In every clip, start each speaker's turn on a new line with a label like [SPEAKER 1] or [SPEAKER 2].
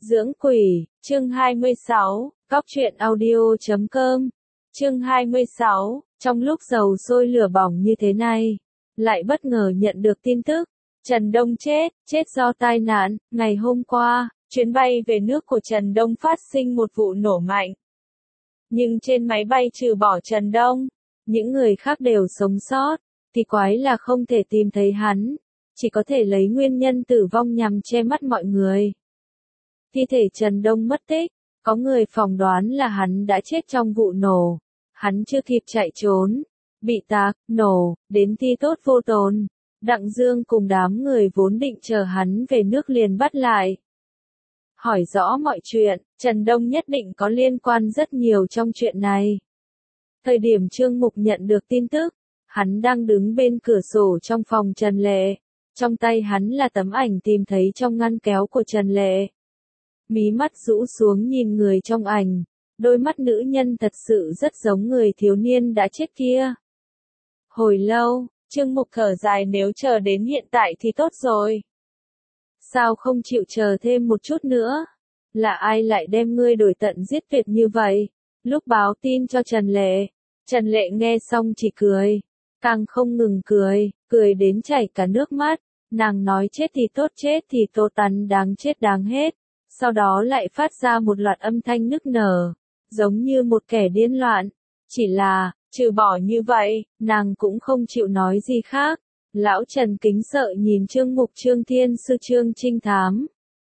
[SPEAKER 1] Dưỡng quỷ, chương 26, Góc truyện audio.com, chương 26, trong lúc dầu sôi lửa bỏng như thế này, lại bất ngờ nhận được tin tức, Trần Đông chết do tai nạn. Ngày hôm qua, chuyến bay về nước của Trần Đông phát sinh một vụ nổ mạnh. Nhưng trên máy bay trừ bỏ Trần Đông, những người khác đều sống sót, thì quái là không thể tìm thấy hắn, chỉ có thể lấy nguyên nhân tử vong nhằm che mắt mọi người. Thi thể Trần Đông mất tích, có người phỏng đoán là hắn đã chết trong vụ nổ. Hắn chưa kịp chạy trốn, bị tạc, nổ, đến thi tốt vô tồn. Đặng Dương cùng đám người vốn định chờ hắn về nước liền bắt lại. Hỏi rõ mọi chuyện, Trần Đông nhất định có liên quan rất nhiều trong chuyện này. Thời điểm Trương Mục nhận được tin tức, hắn đang đứng bên cửa sổ trong phòng Trần Lệ. Trong tay hắn là tấm ảnh tìm thấy trong ngăn kéo của Trần Lệ. Mí mắt rũ xuống nhìn người trong ảnh, đôi mắt nữ nhân thật sự rất giống người thiếu niên đã chết kia. Hồi lâu, Trương Mục thở dài, nếu chờ đến hiện tại thì tốt rồi. Sao không chịu chờ thêm một chút nữa? Là ai lại đem ngươi đổi tận giết tuyệt như vậy? Lúc báo tin cho Trần Lệ nghe xong chỉ cười, càng không ngừng cười đến chảy cả nước mắt. Nàng nói chết thì Tô Tắn đáng chết đáng hết. Sau đó lại phát ra một loạt âm thanh nức nở, giống như một kẻ điên loạn. Chỉ là, trừ bỏ như vậy, nàng cũng không chịu nói gì khác. Lão Trần kính sợ nhìn Trương Mục, Trương Thiên Sư, Trương Trinh Thám.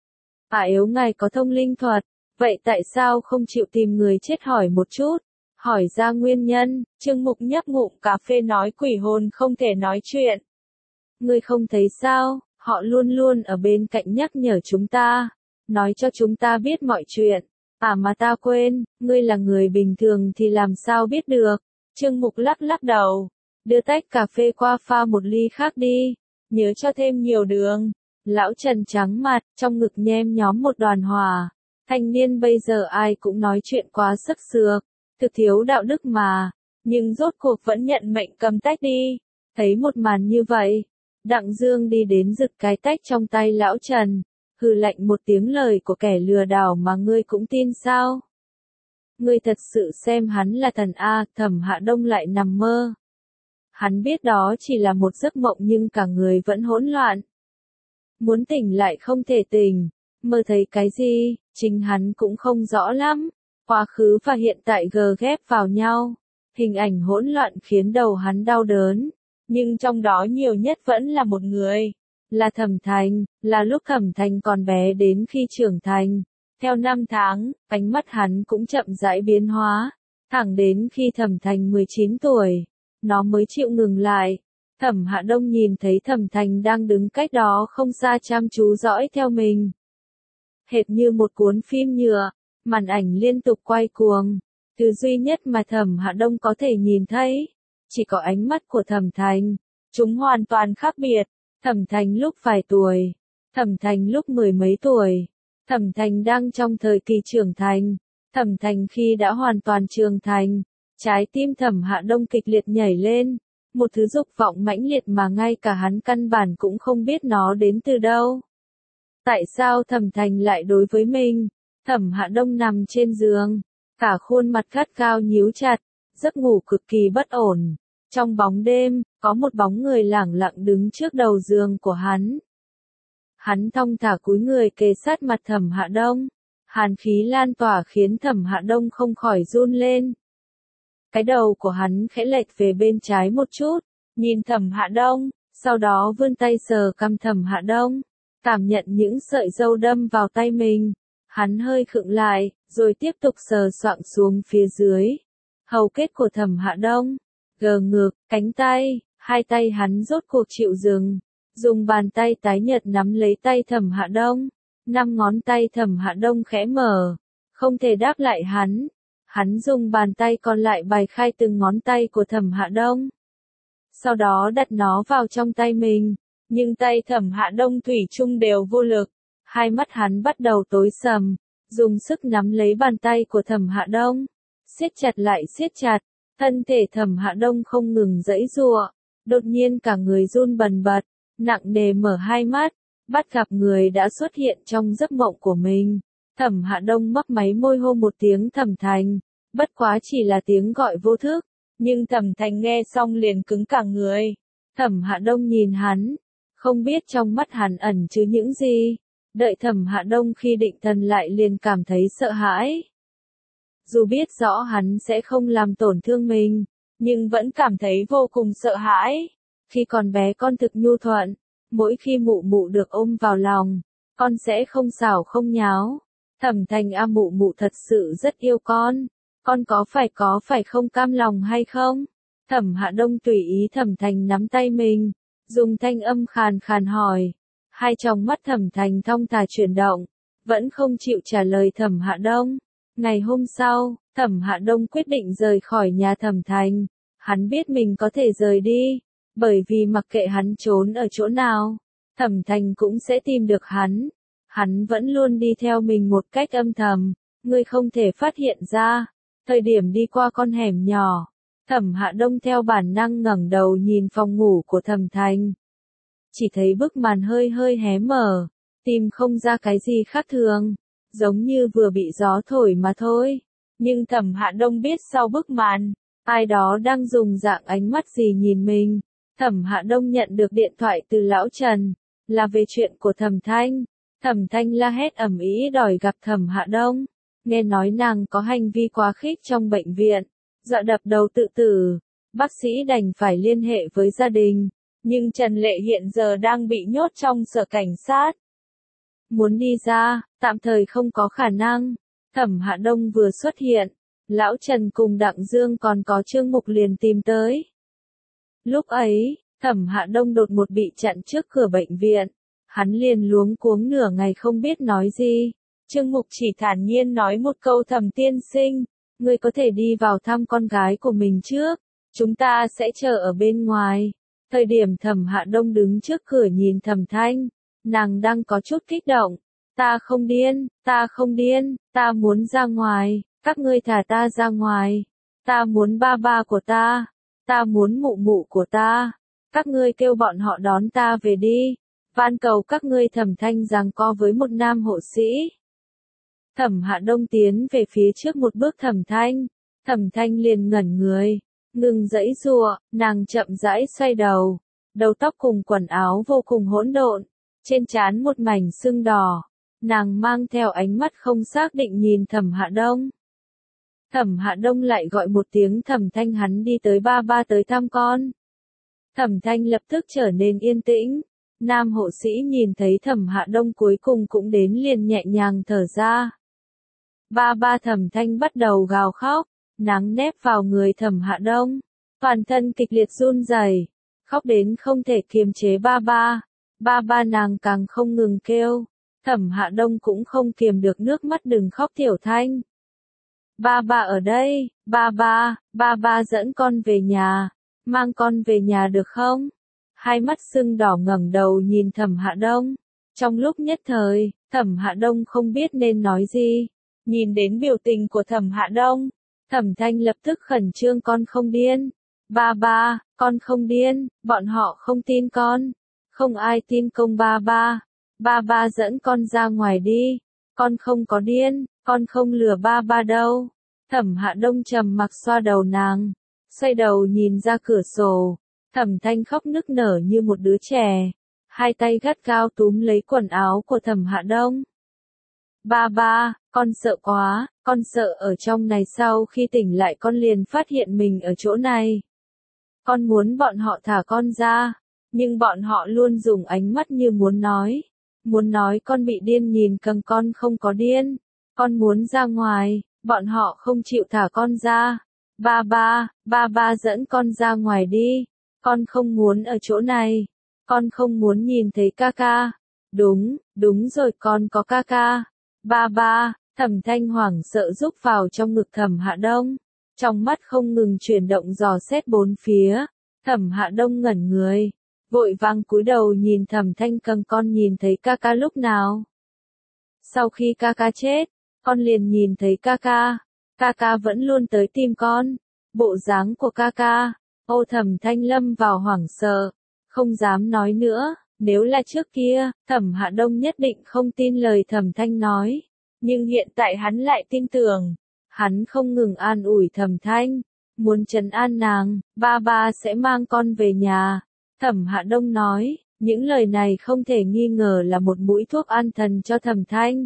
[SPEAKER 1] Yếu ngài có thông linh thuật, vậy tại sao không chịu tìm người chết hỏi một chút? Hỏi ra nguyên nhân, Trương Mục nhấp ngụm cà phê nói quỷ hồn không thể nói chuyện. Ngươi không thấy sao, họ luôn luôn ở bên cạnh nhắc nhở chúng ta. Nói cho chúng ta biết mọi chuyện. Mà ta quên, ngươi là người bình thường thì làm sao biết được. Trương Mục lắc đầu. Đưa tách cà phê qua pha một ly khác đi. Nhớ cho thêm nhiều đường. Lão Trần trắng mặt, trong ngực nhem nhóm một đoàn hỏa. Thanh niên bây giờ ai cũng nói chuyện quá sức sược. Thực thiếu đạo đức mà. Nhưng rốt cuộc vẫn nhận mệnh cầm tách đi. Thấy một màn như vậy. Đặng Dương đi đến giật cái tách trong tay lão Trần. Hừ lạnh một tiếng, lời của kẻ lừa đảo mà ngươi cũng tin sao? Ngươi thật sự xem hắn là thần a? Thẩm Hạ Đông lại nằm mơ. Hắn biết đó chỉ là một giấc mộng nhưng cả người vẫn hỗn loạn. Muốn tỉnh lại không thể tỉnh, mơ thấy cái gì, chính hắn cũng không rõ lắm. Quá khứ và hiện tại gờ ghép vào nhau, hình ảnh hỗn loạn khiến đầu hắn đau đớn. Nhưng trong đó nhiều nhất vẫn là một người. Là Thẩm Thành, là lúc Thẩm Thành còn bé đến khi trưởng thành. Theo năm tháng, ánh mắt hắn cũng chậm rãi biến hóa. Thẳng đến khi Thẩm Thành 19 tuổi, nó mới chịu ngừng lại. Thẩm Hạ Đông nhìn thấy Thẩm Thành đang đứng cách đó không xa chăm chú dõi theo mình. Hệt như một cuốn phim nhựa, màn ảnh liên tục quay cuồng. Thứ duy nhất mà Thẩm Hạ Đông có thể nhìn thấy, chỉ có ánh mắt của Thẩm Thành. Chúng hoàn toàn khác biệt. Thẩm Thành lúc vài tuổi, Thẩm Thành lúc mười mấy tuổi, Thẩm Thành đang trong thời kỳ trưởng thành, Thẩm Thành khi đã hoàn toàn trưởng thành. Trái tim Thẩm Hạ Đông kịch liệt nhảy lên, một thứ dục vọng mãnh liệt mà ngay cả hắn căn bản cũng không biết nó đến từ đâu. Tại sao Thẩm Thành lại đối với mình? Thẩm Hạ Đông nằm trên giường, cả khuôn mặt gắt gao nhíu chặt, giấc ngủ cực kỳ bất ổn. Trong bóng đêm, có một bóng người lẳng lặng đứng trước đầu giường của hắn. Hắn thong thả cúi người kề sát mặt Thẩm Hạ Đông. Hàn khí lan tỏa khiến Thẩm Hạ Đông không khỏi run lên. Cái đầu của hắn khẽ lệch về bên trái một chút, nhìn Thẩm Hạ Đông, sau đó vươn tay sờ cằm Thẩm Hạ Đông, cảm nhận những sợi râu đâm vào tay mình. Hắn hơi khựng lại, rồi tiếp tục sờ soạng xuống phía dưới hầu kết của Thẩm Hạ Đông. Gờ ngược, cánh tay, hai tay hắn rốt cuộc chịu dừng, dùng bàn tay tái nhợt nắm lấy tay Thẩm Hạ Đông. 5 ngón tay Thẩm Hạ Đông khẽ mở, không thể đáp lại hắn. Hắn dùng bàn tay còn lại bài khai từng ngón tay của Thẩm Hạ Đông. Sau đó đặt nó vào trong tay mình, nhưng tay Thẩm Hạ Đông thủy chung đều vô lực. Hai mắt hắn bắt đầu tối sầm, dùng sức nắm lấy bàn tay của Thẩm Hạ Đông, siết chặt lại siết chặt. Thân thể Thẩm Hạ Đông không ngừng giãy giụa, đột nhiên cả người run bần bật, nặng nề mở hai mắt, bắt gặp người đã xuất hiện trong giấc mộng của mình. Thẩm Hạ Đông mấp máy môi hô một tiếng Thẩm Thành, bất quá chỉ là tiếng gọi vô thức, nhưng Thẩm Thành nghe xong liền cứng cả người. Thẩm Hạ Đông nhìn hắn, không biết trong mắt hắn ẩn chứa những gì. Đợi Thẩm Hạ Đông khi định thần lại liền cảm thấy sợ hãi. Dù biết rõ hắn sẽ không làm tổn thương mình, nhưng vẫn cảm thấy vô cùng sợ hãi. Khi còn bé con thực nhu thuận, mỗi khi mụ mụ được ôm vào lòng, con sẽ không xảo không nháo. Thẩm Thành mụ mụ thật sự rất yêu con có phải không cam lòng hay không? Thẩm Hạ Đông tùy ý Thẩm Thành nắm tay mình, dùng thanh âm khàn khàn hỏi. Hai tròng mắt Thẩm Thành thong thả chuyển động, vẫn không chịu trả lời Thẩm Hạ Đông. Ngày hôm sau, Thẩm Hạ Đông quyết định rời khỏi nhà Thẩm Thành. Hắn biết mình có thể rời đi, bởi vì mặc kệ hắn trốn ở chỗ nào, Thẩm Thành cũng sẽ tìm được hắn. Hắn vẫn luôn đi theo mình một cách âm thầm, ngươi không thể phát hiện ra. Thời điểm đi qua con hẻm nhỏ, Thẩm Hạ Đông theo bản năng ngẩng đầu nhìn phòng ngủ của Thẩm Thành. Chỉ thấy bức màn hơi hơi hé mở, tìm không ra cái gì khác thường, giống như vừa bị gió thổi mà thôi. Nhưng Thẩm Hạ Đông biết sau bức màn, ai đó đang dùng dạng ánh mắt gì nhìn mình. Thẩm Hạ Đông nhận được điện thoại từ Lão Trần, là về chuyện của Thẩm Thanh. Thẩm Thanh la hét ầm ĩ đòi gặp Thẩm Hạ Đông, nghe nói nàng có hành vi quá khích trong bệnh viện, dọa đập đầu tự tử. Bác sĩ đành phải liên hệ với gia đình, nhưng Trần Lệ hiện giờ đang bị nhốt trong sở cảnh sát. Muốn đi ra, tạm thời không có khả năng. Thẩm Hạ Đông vừa xuất hiện, Lão Trần cùng Đặng Dương còn có Trương Mục liền tìm tới. Lúc ấy, Thẩm Hạ Đông đột ngột bị chặn trước cửa bệnh viện. Hắn liền luống cuống nửa ngày không biết nói gì. Trương Mục chỉ thản nhiên nói một câu Thẩm tiên sinh, ngươi có thể đi vào thăm con gái của mình trước, chúng ta sẽ chờ ở bên ngoài. Thời điểm Thẩm Hạ Đông đứng trước cửa nhìn Thẩm Thanh, nàng đang có chút kích động. Ta không điên, ta muốn ra ngoài, các ngươi thả ta ra ngoài. Ta muốn ba ba của ta muốn mụ mụ của ta. Các ngươi kêu bọn họ đón ta về đi. Van cầu các ngươi. Thẩm Thanh giằng co với một nam hộ sĩ. Thẩm Hạ Đông tiến về phía trước một bước Thẩm Thanh liền ngẩn người, ngừng giãy giụa, nàng chậm rãi xoay đầu, đầu tóc cùng quần áo vô cùng hỗn độn, trên trán một mảnh sưng đỏ, nàng mang theo ánh mắt không xác định nhìn Thẩm Hạ Đông. Thẩm Hạ Đông lại gọi một tiếng Thẩm Thanh, hắn đi tới ba ba tới thăm con. Thẩm Thanh lập tức trở nên yên tĩnh. Nam hộ sĩ nhìn thấy Thẩm Hạ Đông cuối cùng cũng đến liền nhẹ nhàng thở ra. Ba ba. Thẩm Thanh bắt đầu gào khóc, nàng nép vào người Thẩm Hạ Đông, toàn thân kịch liệt run rẩy, khóc đến không thể kiềm chế. Ba ba, ba ba. Nàng càng không ngừng kêu. Thẩm Hạ Đông cũng không kiềm được nước mắt, đừng khóc Tiểu Thanh. Ba ba ở đây, ba ba dẫn con về nhà, mang con về nhà được không? Hai mắt sưng đỏ ngẩng đầu nhìn Thẩm Hạ Đông. Trong lúc nhất thời, Thẩm Hạ Đông không biết nên nói gì. Nhìn đến biểu tình của Thẩm Hạ Đông, Thẩm Thanh lập tức khẩn trương, con không điên. Ba ba, con không điên, bọn họ không tin con. Không ai tin công ba ba. Ba ba dẫn con ra ngoài đi. Con không có điên, con không lừa ba ba đâu. Thẩm Hạ Đông trầm mặc xoa đầu nàng, xoay đầu nhìn ra cửa sổ. Thẩm Thanh khóc nức nở như một đứa trẻ, hai tay gắt gao túm lấy quần áo của Thẩm Hạ Đông. Ba ba, con sợ quá, con sợ ở trong này sau khi tỉnh lại con liền phát hiện mình ở chỗ này. Con muốn bọn họ thả con ra, nhưng bọn họ luôn dùng ánh mắt như muốn nói con bị điên, nhìn cầm con không có điên. Con muốn ra ngoài, bọn họ không chịu thả con ra. Ba ba dẫn con ra ngoài đi. Con không muốn ở chỗ này. Con không muốn nhìn thấy ca ca. Đúng rồi, con có ca ca. Ba ba. Thẩm Thanh hoảng sợ rúc vào trong ngực Thẩm Hạ Đông, trong mắt không ngừng chuyển động dò xét bốn phía. Thẩm Hạ Đông ngẩn người, vội vàng cúi đầu nhìn Thẩm Thanh, con nhìn thấy ca ca lúc nào? Sau khi ca ca chết, con liền nhìn thấy ca ca vẫn luôn tới tìm con. Bộ dáng của ca ca. Ô, Thẩm Thanh lâm vào hoảng sợ, không dám nói nữa. Nếu là trước kia, Thẩm Hạ Đông nhất định không tin lời Thẩm Thanh nói. Nhưng hiện tại hắn lại tin tưởng. Hắn không ngừng an ủi Thẩm Thanh, muốn trấn an nàng, ba sẽ mang con về nhà. Thẩm Hạ Đông nói, những lời này không thể nghi ngờ là một mũi thuốc an thần cho Thẩm Thanh.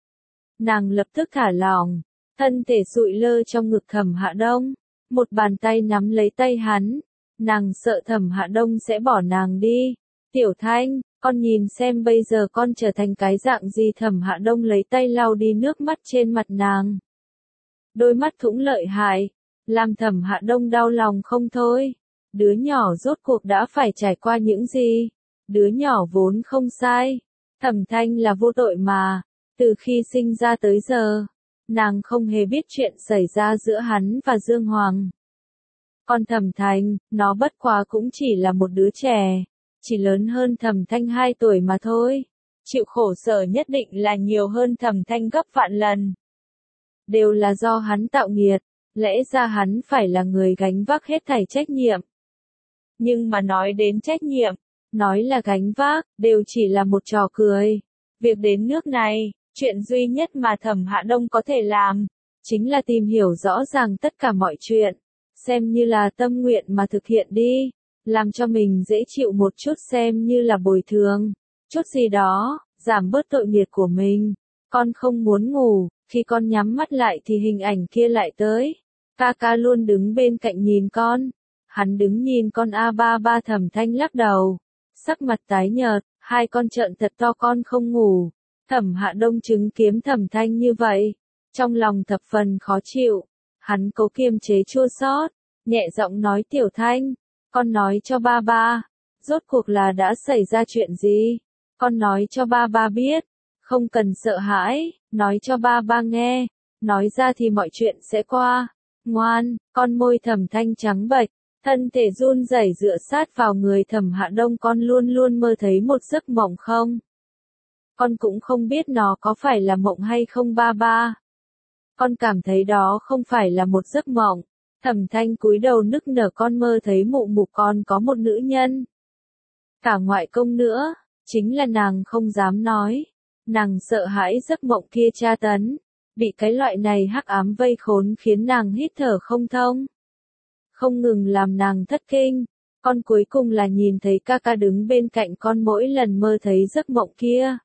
[SPEAKER 1] Nàng lập tức thả lỏng, thân thể sụi lơ trong ngực Thẩm Hạ Đông, một bàn tay nắm lấy tay hắn. Nàng sợ Thẩm Hạ Đông sẽ bỏ nàng đi. Tiểu Thanh, con nhìn xem bây giờ con trở thành cái dạng gì. Thẩm Hạ Đông lấy tay lau đi nước mắt trên mặt nàng. Đôi mắt thũng lợi hại, làm Thẩm Hạ Đông đau lòng không thôi. Đứa nhỏ rốt cuộc đã phải trải qua những gì? Đứa nhỏ vốn không sai. Thẩm Thanh là vô tội mà. Từ khi sinh ra tới giờ, nàng không hề biết chuyện xảy ra giữa hắn và Dương Hoàng. Còn Thẩm Thanh, nó bất quá cũng chỉ là một đứa trẻ, chỉ lớn hơn Thẩm Thanh 2 tuổi mà thôi. Chịu khổ sở nhất định là nhiều hơn Thẩm Thanh gấp vạn lần. Đều là do hắn tạo nghiệt, lẽ ra hắn phải là người gánh vác hết thảy trách nhiệm. Nhưng mà nói đến trách nhiệm, nói là gánh vác, đều chỉ là một trò cười. Việc đến nước này, chuyện duy nhất mà Thẩm Hạ Đông có thể làm, chính là tìm hiểu rõ ràng tất cả mọi chuyện, xem như là tâm nguyện mà thực hiện đi, làm cho mình dễ chịu một chút xem như là bồi thường, chút gì đó, giảm bớt tội nghiệp của mình. Con không muốn ngủ, khi con nhắm mắt lại thì hình ảnh kia lại tới. Ca luôn đứng bên cạnh nhìn con. Hắn đứng nhìn con ba. Thẩm Thanh lắc đầu, sắc mặt tái nhợt, hai con trợn thật to con không ngủ. Thẩm Hạ Đông chứng kiến Thẩm Thanh như vậy, trong lòng thập phần khó chịu. Hắn cố kiềm chế chua xót, nhẹ giọng nói Tiểu Thanh, con nói cho ba, rốt cuộc là đã xảy ra chuyện gì? Con nói cho ba biết, không cần sợ hãi, nói cho ba nghe, nói ra thì mọi chuyện sẽ qua. Ngoan, con môi Thẩm Thanh trắng bệch, thân thể run rẩy dựa sát vào người Thẩm Hạ Đông. Con luôn luôn mơ thấy một giấc mộng không? Con cũng không biết nó có phải là mộng hay không ba. Con cảm thấy đó không phải là một giấc mộng. Thẩm Thanh cúi đầu nức nở, con mơ thấy mụ con có một nữ nhân. Cả ngoại công nữa, chính là nàng không dám nói. Nàng sợ hãi giấc mộng kia tra tấn, bị cái loại này hắc ám vây khốn khiến nàng hít thở không thông. Không ngừng làm nàng thất kinh, con cuối cùng là nhìn thấy ca đứng bên cạnh con. Mỗi lần mơ thấy giấc mộng kia,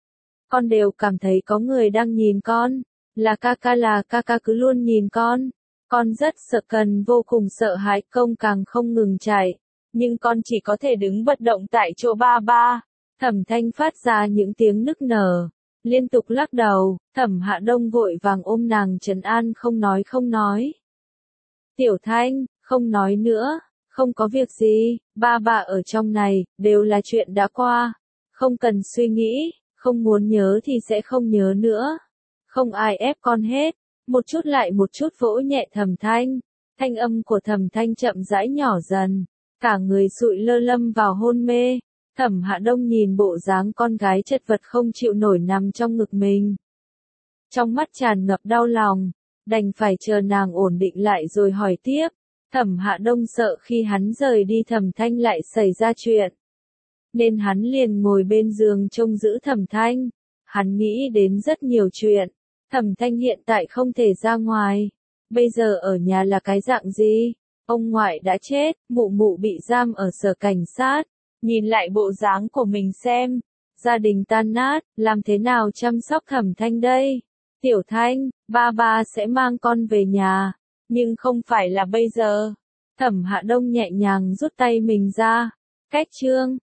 [SPEAKER 1] con đều cảm thấy có người đang nhìn con, là ca cứ luôn nhìn con. Con rất sợ, cần vô cùng sợ hãi, công càng không ngừng chạy, nhưng con chỉ có thể đứng bất động tại chỗ ba. Thẩm Thanh phát ra những tiếng nức nở, liên tục lắc đầu. Thẩm Hạ Đông vội vàng ôm nàng trấn an, không nói. Tiểu Thanh, không nói nữa, không có việc gì, ba ở trong này, đều là chuyện đã qua. Không cần suy nghĩ, không muốn nhớ thì sẽ không nhớ nữa. Không ai ép con hết, một chút lại một chút vỗ nhẹ Thẩm Thanh. Thanh âm của Thẩm Thanh chậm rãi nhỏ dần, cả người sụi lơ lâm vào hôn mê. Thẩm Hạ Đông nhìn bộ dáng con gái chật vật không chịu nổi nằm trong ngực mình, trong mắt tràn ngập đau lòng, đành phải chờ nàng ổn định lại rồi hỏi tiếp. Thẩm Hạ Đông sợ khi hắn rời đi Thẩm Thanh lại xảy ra chuyện, nên hắn liền ngồi bên giường trông giữ Thẩm Thanh. Hắn nghĩ đến rất nhiều chuyện. Thẩm Thanh hiện tại không thể ra ngoài, bây giờ ở nhà là cái dạng gì? Ông ngoại đã chết, mụ bị giam ở sở cảnh sát. Nhìn lại bộ dáng của mình xem, gia đình tan nát, làm thế nào chăm sóc Thẩm Thanh đây? Tiểu Thanh, ba sẽ mang con về nhà, nhưng không phải là bây giờ. Thẩm Hạ Đông nhẹ nhàng rút tay mình ra. Cách chương